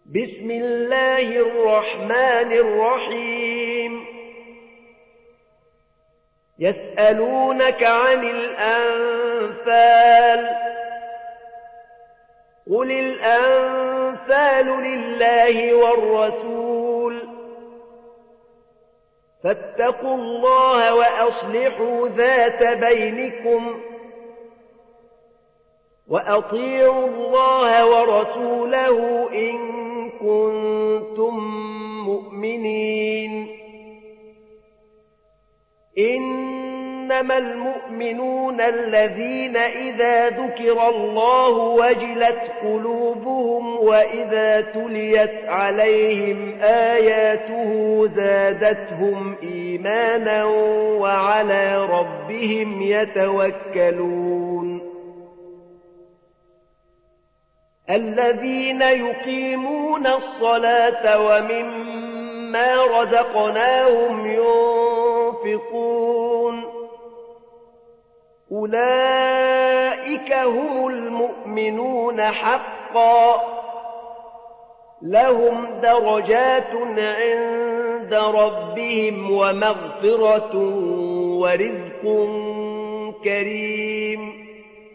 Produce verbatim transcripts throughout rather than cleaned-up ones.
بسم الله الرحمن الرحيم يسألونك عن الأنفال قل الأنفال لله والرسول فاتقوا الله وأصلحوا ذات بينكم وأطيعوا الله ورسوله إن كنتم مؤمنين إنما المؤمنون الذين إذا ذكر الله وجلت قلوبهم وإذا تليت عليهم آياته زادتهم إيمانا وعلى ربهم يتوكلون الذين يقيمون الصلاة ومما رزقناهم ينفقون أولئك هم المؤمنون حقا لهم درجات عند ربهم ومغفرة ورزق كريم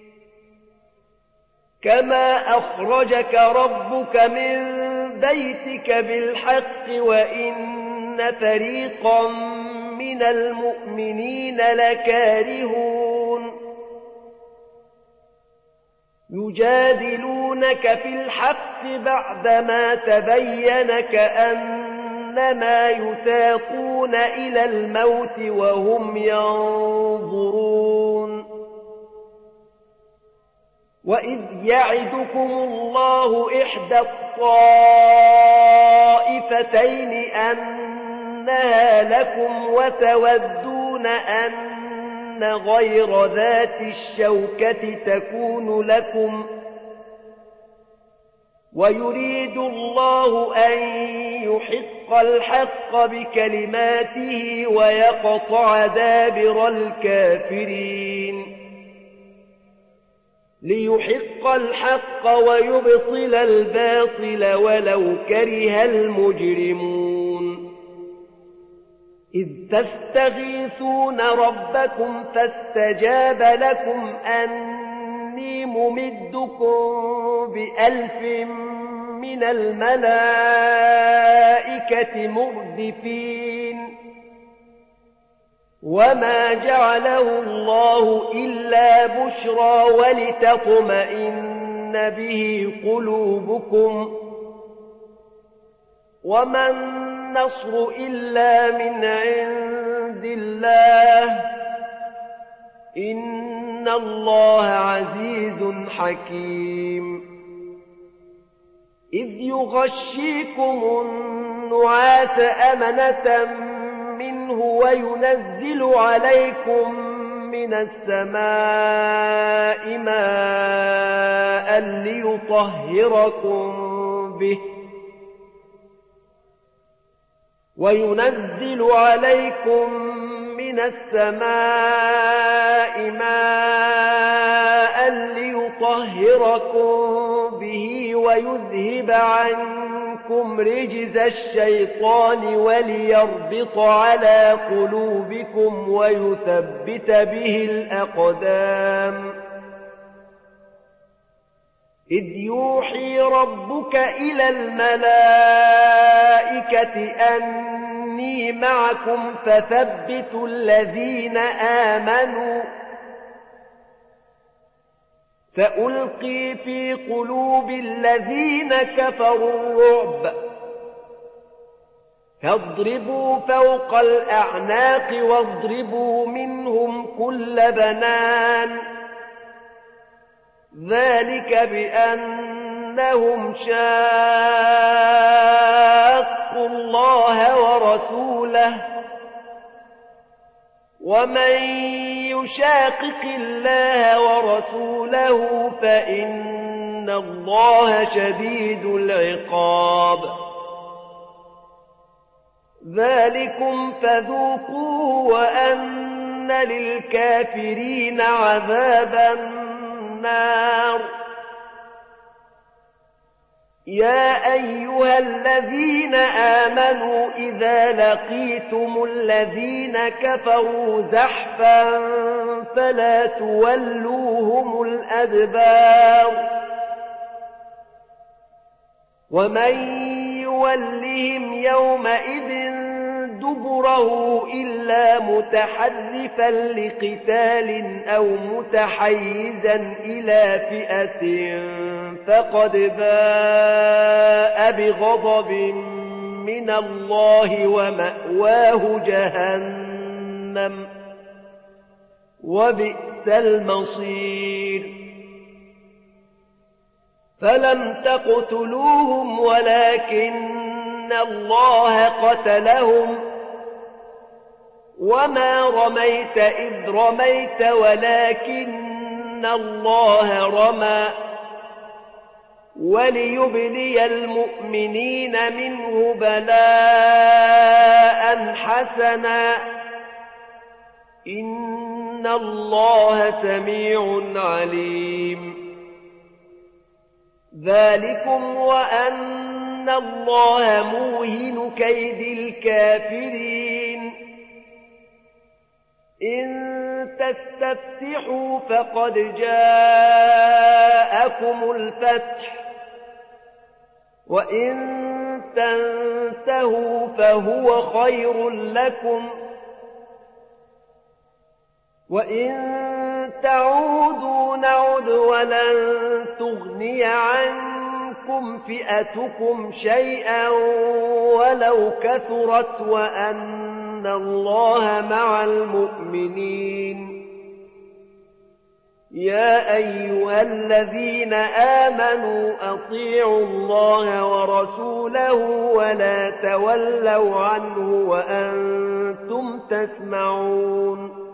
كما أخرجك ربك من بيتك بالحق وإن فريقا من المؤمنين لكارهون يجادلونك في الحق بعدما تبين كأنما يساقون إلى الموت وهم ينظرون وإذ يعدكم الله إحدى الطائفتين أنها لكم وتودون أن غير ذات الشوكة تكون لكم ويريد الله أن يحق الحق بكلماته ويقطع دابر الكافرين ليحق الحق ويبطل الباطل ولو كره المجرمون إذ تستغيثون ربكم فاستجاب لكم أني ممدكم بألف من الملائكة مردفين وما جعله الله إلا بشرى ولتطمئن به قلوبكم وما النصر إلا من عند الله إن الله عزيز حكيم إذ يغشيكم النعاس أمنة منه وينزل عليكم من السماء ماء ليطهركم به وينزل عليكم من السماء ماء ليطهركم به ويذهب عنكم رجز الشيطان وليربط على قلوبكم ويثبت به الأقدام إذ يوحي ربك إلى الملائكة أني معكم فثبتوا الذين آمنوا سألقي في قلوب الذين كفروا الرعب فاضربوا فوق الأعناق واضربوا منهم كل بنان ذلك بأنهم شاقوا الله ورسوله ومن يشاقق الله ورسوله فإن الله شديد العقاب ذلكم فذوقوه وأن للكافرين عذاب النار يا أيها الذين آمنوا إذا لقيتم الذين كفروا زحفا فلا تولوهم الأدبار ومن يولهم يومئذ دبره إلا متحرفا لقتال أو متحيزا إلى فئة فقد باء بغضب من الله ومأواه جهنم وبئس المصير فلم تقتلوهم ولكن الله قتلهم وما رميت إذ رميت ولكن الله رمى وليبلي المؤمنين منه بلاء حسنا إن الله سميع عليم ذلكم وأن الله موهن كيد الكافرين إن تستفتحوا فقد جاءكم الفتح وإن تنتهوا فهو خير لكم وإن تعودوا نعد ولن تغني عنكم فئتكم شيئا ولو كثرت وأن الله مع المؤمنين يا أيها الذين آمنوا أطيعوا الله ورسوله ولا تولوا عنه وأنتم تسمعون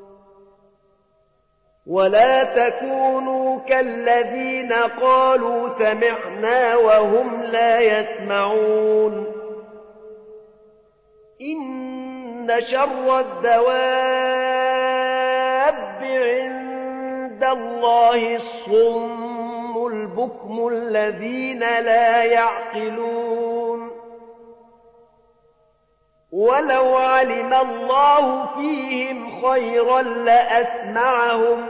ولا تكونوا كالذين قالوا سمعنا وهم لا يسمعون إن شر الدواب عند الله الصم البكم الذين لا يعقلون ولو علم الله فيهم خيرا لأسمعهم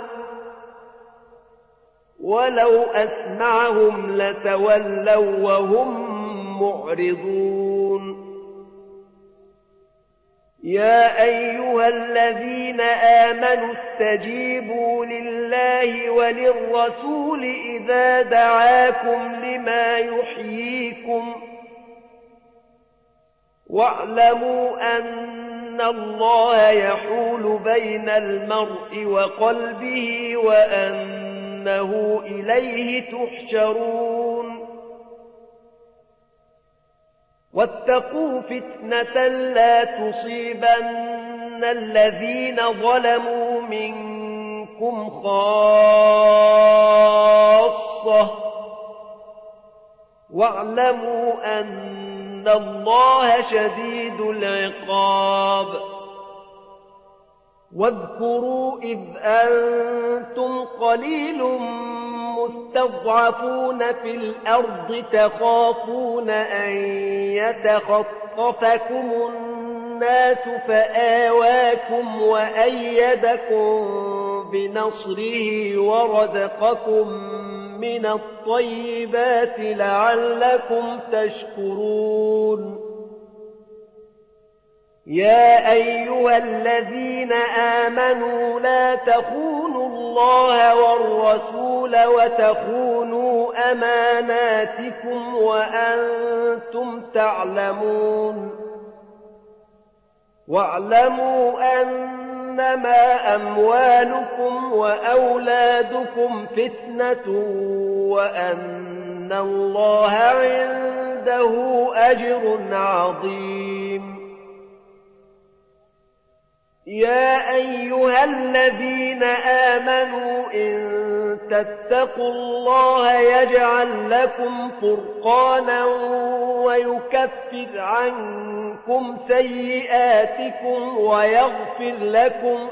ولو أسمعهم لتولوا وهم معرضون يا أيها الذين آمنوا استجيبوا لله وللرسول إذا دعاكم لما يحييكم واعلموا أن الله يحول بين المرء وقلبه وأنه إليه تحشرون واتقوا فتنة لا تصيبن الذين ظلموا منكم خاصة واعلموا أن إن الله شديد العقاب واذكروا إذ أنتم قليل مستضعفون في الأرض تخافون أن يتخطفكم الناس فآواكم وأيدكم بنصره ورزقكم من الطيبات لعلكم تشكرون يا أيها الذين آمنوا لا تخونوا الله والرسول وتخونوا أماناتكم وأنتم تعلمون واعلموا أنما أموالكم وأولادكم فتنة وأن الله عنده أجر عظيم يا أيها الذين آمنوا إن تتقوا الله يجعل لكم فرقانا ويكفر عنكم سيئاتكم ويغفر لكم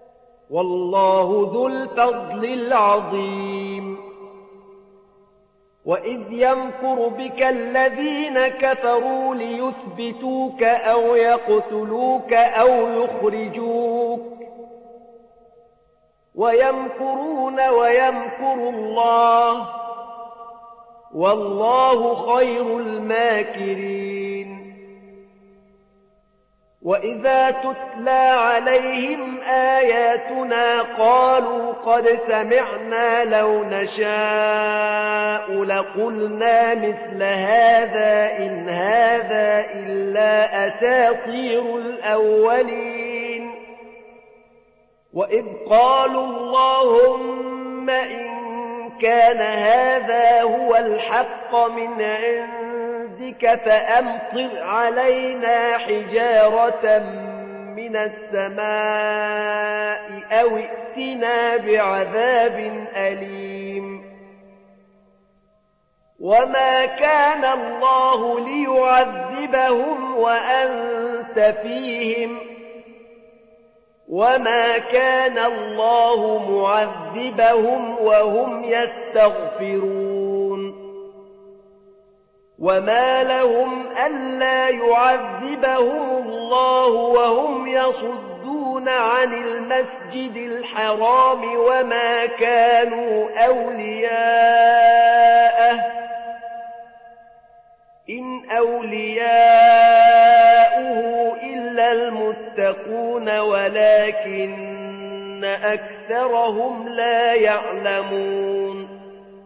والله ذو الفضل العظيم وإذ يمكر بك الذين كفروا ليثبتوك أو يقتلوك أو يخرجوك ويمكرون ويمكر الله والله خير الماكرين. وإذا تتلى عليهم آياتنا قالوا قد سمعنا لو نشاء لقلنا مثل هذا إن هذا إلا أساطير الأولين. وإذ قالوا اللهم إن كان هذا هو الحق من عندك فأمطر علينا حجارة من السماء أو ائتنا بعذاب أليم. وما كان الله ليعذبهم وأنت فيهم وما كان الله معذبهم وهم يستغفرون. وما لهم ألا يعذبهم الله وهم يصدون عن المسجد الحرام وما كانوا أولياءه إن أولياؤه إلا المتقون ولكن أكثرهم لا يعلمون.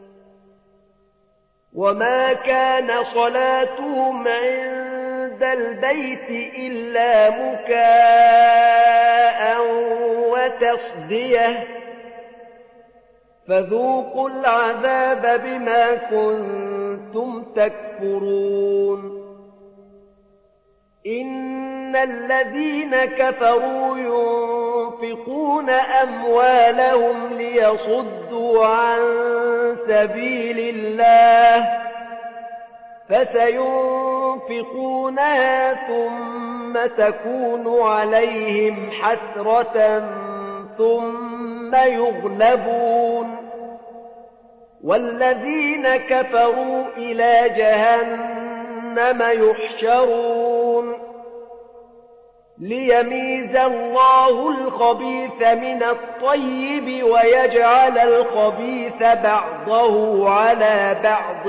وما كان صلاتهم عند البيت إلا مكاء وتصدية فذوقوا العذاب بما كنتم تكفرون. إن الذين كفروا ينفقون أموالهم ليصدوا عن سبيل الله فسينفقونها ثم تكون عليهم حسرة ثم يغلبون والذين كفروا إلى جهنم يحشرون ليميز الله الخبيث من الطيب ويجعل الخبيث بعضه على بعض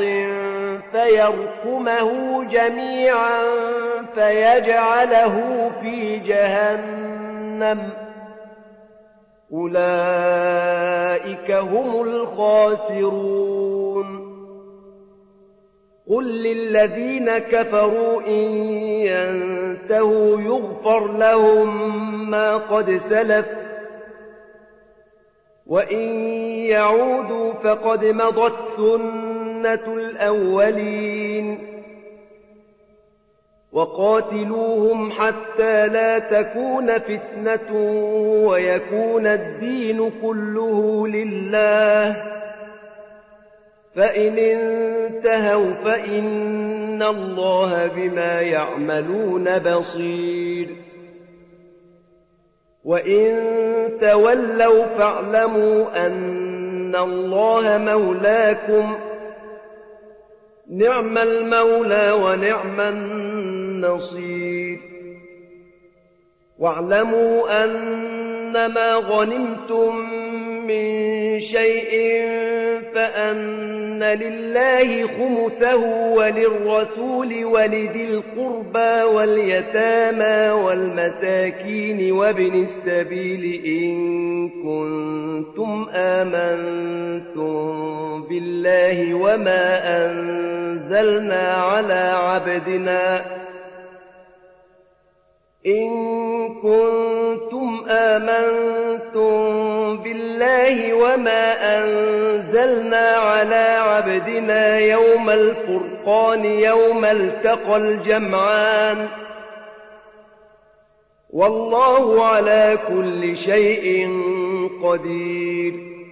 فيركمه جميعا فيجعله في جهنم أولئك هم الخاسرون. قل للذين كفروا إن ينتهوا يغفر لهم ما قد سلف وإن يعودوا فقد مضت سنة الأولين. وقاتلوهم حتى لا تكون فتنة ويكون الدين كله لله فإن انتهوا فإن الله بما يعملون بصير. وإن تولوا فاعلموا أن الله مولاكم نعم المولى ونعم النصير. واعلموا أنما غنمتم من شيء فأن لله خمسه وللرسول ولذي القربى واليتامى والمساكين وابن السبيل إن كنتم آمنتم بالله وما أنزلنا على عبدنا إن كنتم آمنتم بالله وما أنزلنا على عبدنا يوم الفرقان يوم التقى الجمعان والله على كل شيء قدير.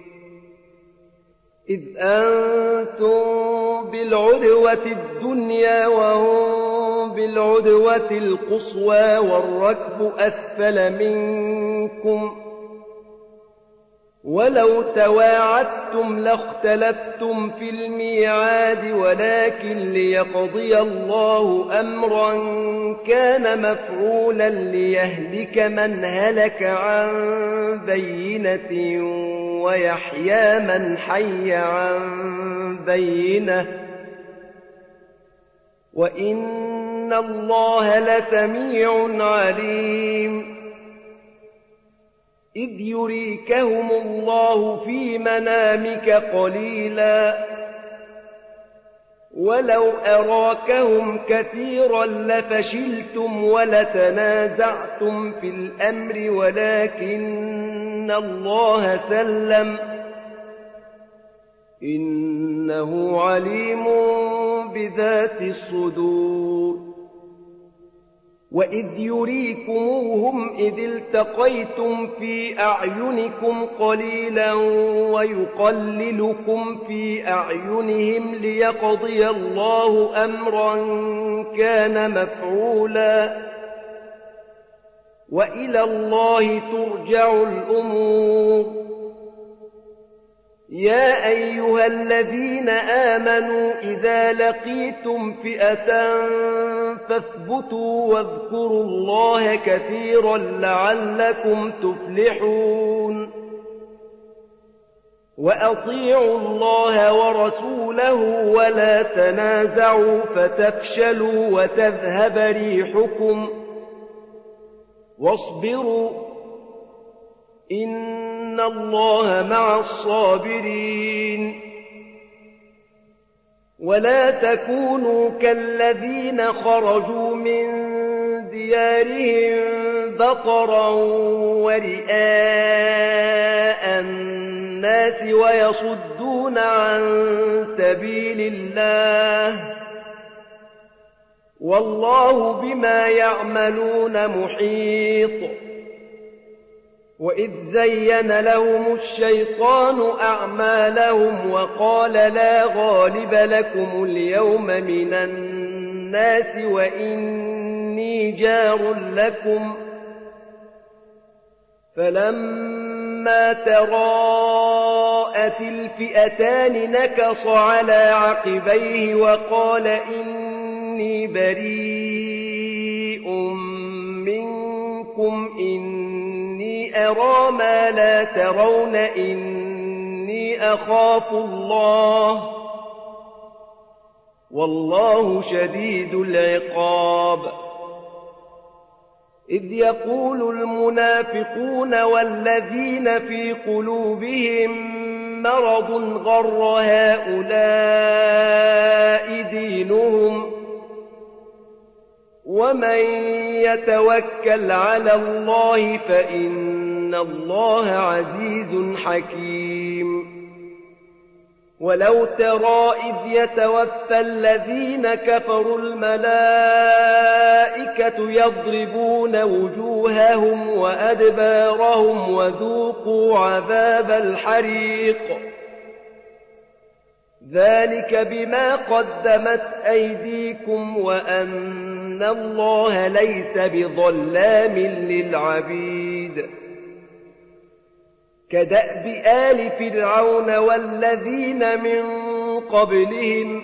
إذ أنتم بالعدوة الدنيا وهم بالعدوة القصوى والركب أسفل منكم ولو تواعدتم لاختلفتم في الميعاد ولكن ليقضي الله أمرا كان مفعولا ليهلك من هلك عن بينة ويحيى من حي عن بينة وإن الله لسميع عليم إذ يريكهم الله في منامك قليلا ولو أراكهم كثيرا لفشلتم ولتنازعتم في الأمر ولكن الله سلم إنه عليم بذات الصدور وإذ يريكموهم إذ التقيتم في أعينكم قليلا ويقللكم في أعينهم ليقضي الله أمرا كان مفعولا وإلى الله ترجع الأمور يا أيها الذين آمنوا إذا لقيتم فئة فاثبتوا واذكروا الله كثيرا لعلكم تفلحون وأطيعوا الله ورسوله ولا تنازعوا فتفشلوا وتذهب ريحكم واصبروا إن الله مع الصابرين ولا تكونوا كالذين خرجوا من ديارهم بطرا ورئاء الناس ويصدون عن سبيل الله والله بما يعملون محيط وإذ زين لهم الشيطان أعمالهم وقال لا غالب لكم اليوم من الناس وإني جار لكم فلما تراءت الفئتان نكص على عقبيه وقال إني بريء منكم إني أرى ما لا ترون إني أخاف الله والله شديد العقاب إذ يقول المنافقون والذين في قلوبهم مرض غر هؤلاء دينهم ومن يتوكل على الله فإن الله عزيز حكيم ولو ترى إذ يتوفى الذين كفروا الملائكة يضربون وجوههم وأدبارهم وذوقوا عذاب الحريق ذلك بما قدمت أيديكم وأن الله ليس بظلام للعبيد كدأب آل فرعون والذين من قبلهم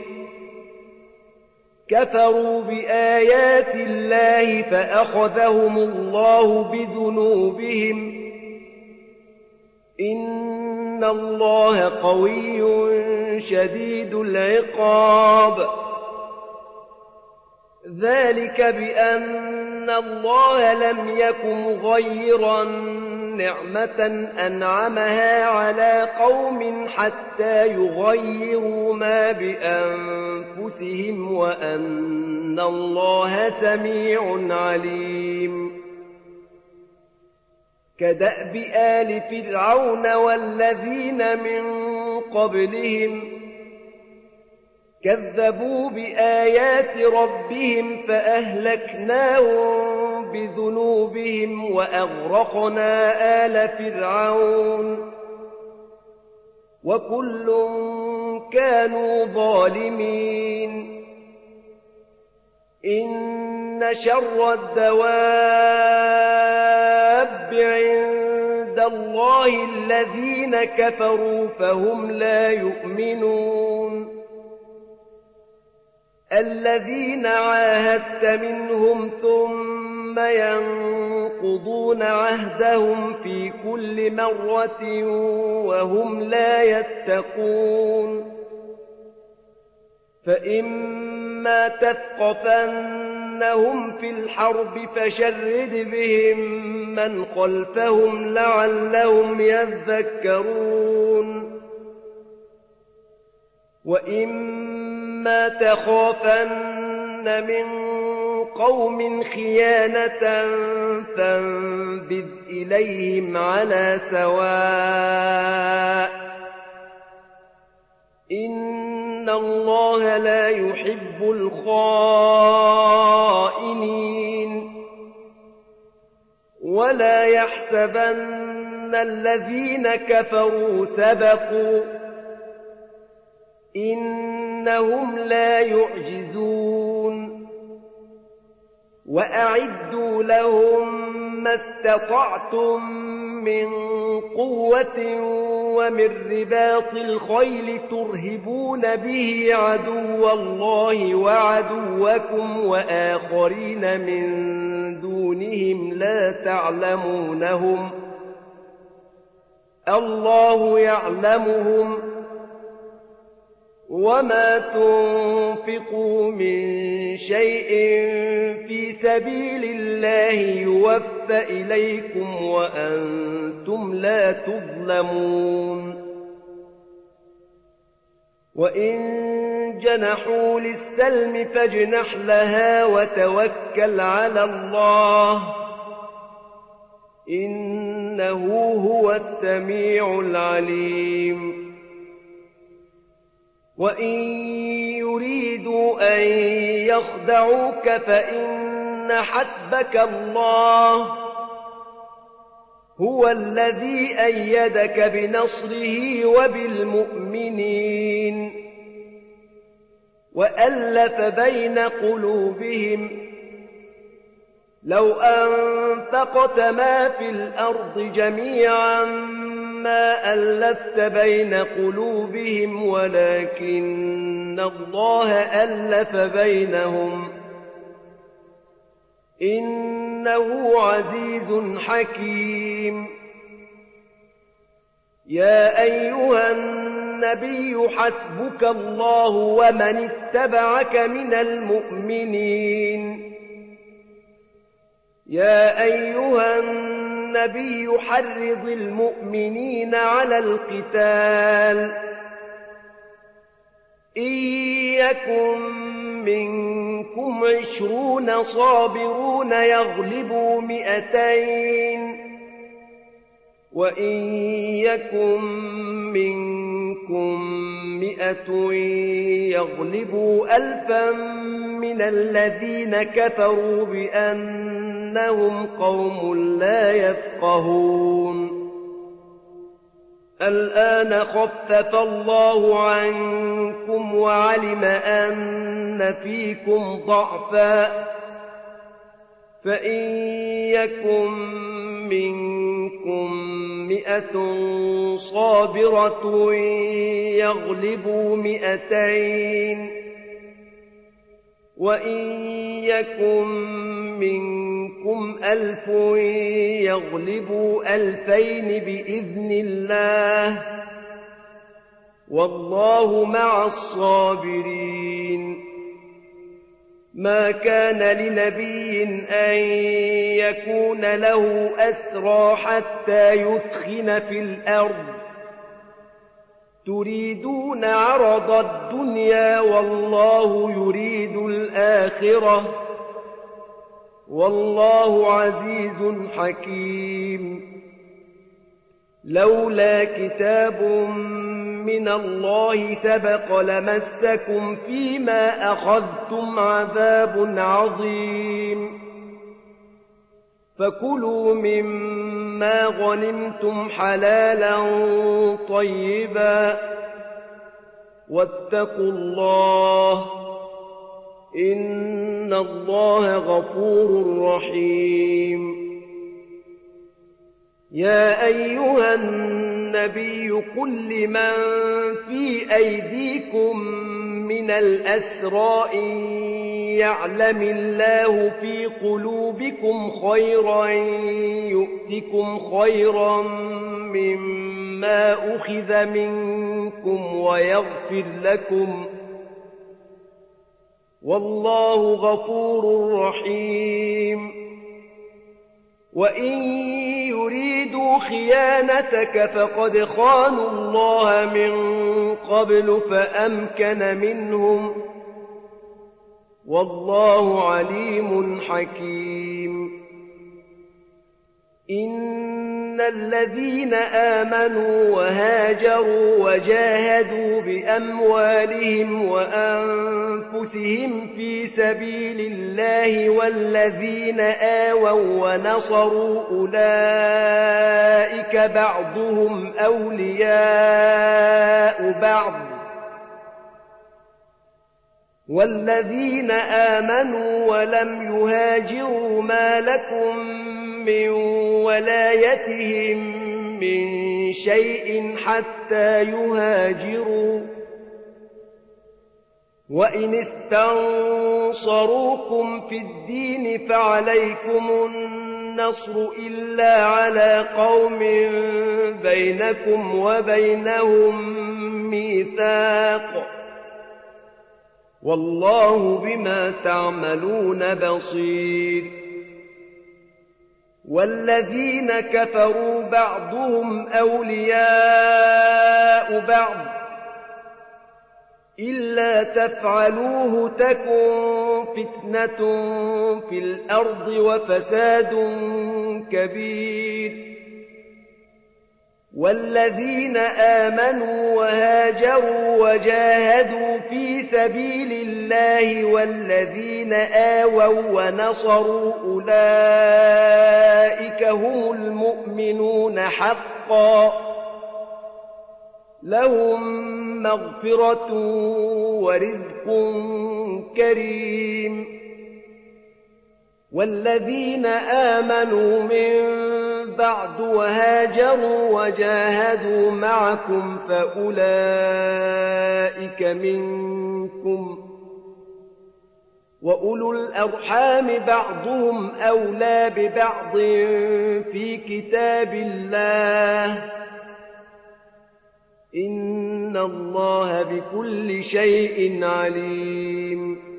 كفروا بآيات الله فأخذهم الله بذنوبهم إن الله قوي شديد العقاب ذلك بأن الله لم يك مغيرا نعمة أنعمها على قوم حتى يغيروا ما بأنفسهم وأن الله سميع عليم كدأب آل فرعون والذين من قبلهم كذبوا بآيات ربهم فأهلكناهم بذنوبهم وأغرقنا آل فرعون وكل كانوا ظالمين إن شر الدواب عند الله الذين كفروا فهم لا يؤمنون الذين عاهدت منهم ثم ينقضون عهدهم في كل مرة وهم لا يتقون فإما تثقفنهم في الحرب فشرد بهم من خلفهم لعلهم يذكرون وإما تخافن من قوم خيانة فانبذ إليهم على سواء إن الله لا يحب الخائنين ولا يحسبن الذين كفروا سبقوا إنهم لا يعجزون وأعدوا لهم ما استطعتم من قوة ومن رباط الخيل ترهبون به عدو الله وعدوكم وآخرين من دونهم لا تعلمونهم الله يعلمهم وما تنفقوا من شيء في سبيل الله يوفى إليكم وأنتم لا تظلمون وإن جنحوا للسلم فاجنح لها وتوكل على الله إنه هو السميع العليم وإن يريدوا أن يخدعوك فإن حسبك الله هو الذي أيدك بنصره وبالمؤمنين وألف بين قلوبهم لو أنفقت ما في الأرض جميعا ما ألفت بين قلوبهم ولكن الله ألف بينهم إنه عزيز حكيم يا أيها النبي حسبك الله ومن اتبعك من المؤمنين يا أيها النبي حرض المؤمنين على القتال إن يكن منكم عشرون صابرون يغلبوا مئتين وإن يكن منكم مئة يغلبوا ألفا من الذين كفروا بأنهم قوم لا يفقهون الآن خفف الله عنكم وعلم أن فيكم ضعفا فإن يكن منكم مئة صابرة يغلبوا مئتين وإن يكن منكم ألف يغلبوا ألفين بإذن الله والله مع الصابرين ما كان لنبي أن يكون له أسرى حتى يثخن في الأرض تريدون عرض الدنيا والله يريد الآخرة والله عزيز حكيم لولا كتاب من الله سبق لمسكم فيما أخذتم عذاب عظيم فكلوا مما غنمتم حلالا طيبا واتقوا الله إن الله غفور رحيم يا أيها النبي قل لمن في أيديكم من الأسرى إن يعلم الله في قلوبكم خيرا يؤتكم خيرا مما أخذ منكم ويغفر لكم والله غفور رحيم. وإن يريدوا خيانتك فقد خانوا الله من قبل فأمكن منهم والله عليم حكيم. إن الذين آمنوا وهاجروا وجاهدوا بأموالهم وأنفسهم في سبيل الله والذين آووا ونصروا أولئك بعضهم أولياء بعض والذين آمنوا ولم يهاجروا ما لكم من ولايتهم من شيء حتى يهاجروا وإن استنصروكم في الدين فعليكم النصر إلا على قوم بينكم وبينهم ميثاق والله بما تعملون بصير. والذين كفروا بعضهم أولياء بعض إلا تفعلوه تكن فتنة في الأرض وفساد كبير. والذين آمنوا وهاجروا وجاهدوا في سبيل الله والذين آووا ونصروا أولئك هم المؤمنون حقا لهم مغفرة ورزق كريم. والذين آمنوا من بعد وهاجروا وجاهدوا معكم فأولئك منكم وأولو الأرحام بعضهم أولى ببعض في كتاب الله إن الله بكل شيء عليم.